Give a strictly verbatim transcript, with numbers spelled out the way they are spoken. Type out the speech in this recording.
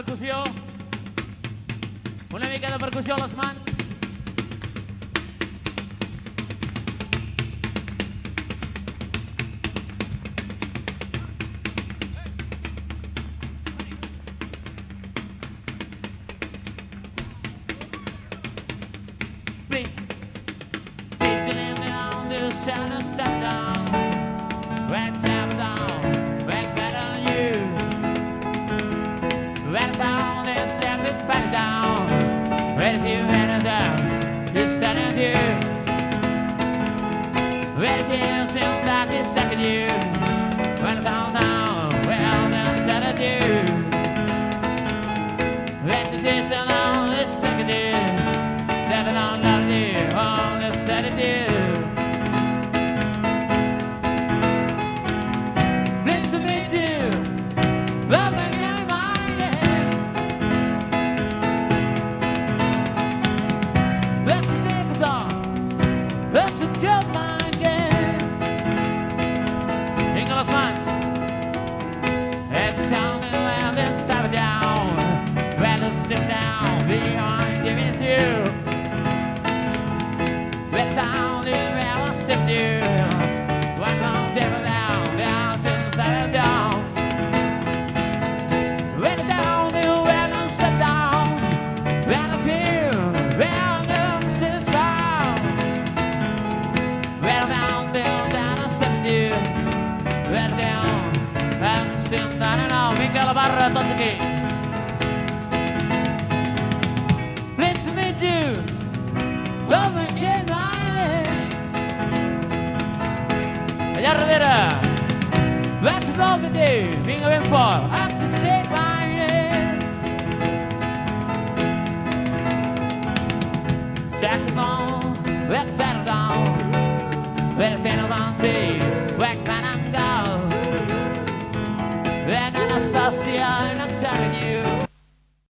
percussió. Una mica de percussió a les mans. Please, please you leave me on this shadow step down. Red step down, red better than you. Red down, they step it back down. Red if you red down, you said it you. Red if you seem like you second you. Red down down, well then said it you. Red if you seem like you second you. Never don't love you, all they said it you. Pleased to meet you, love me in my head. Let's take it on, let's go my game. English minds, it's time to let this side down. Rather sit down behind giving you. Red down, the rail sit you. One down, down, down, down to the side down. Red down, the rail sit down. Red up here, red down, sit down. Red down, down, down, sit you. Red down, and sit down and all. Vinga la barra, tots aquí. Pleased to meet you. Love me is my name. Allà darrere. Let's go with you. Vinga ben fort. Have to say my name. Saxophone, let's settle down. Let's settle down, see. Whack man and go. Then Anastasia, I'm telling you.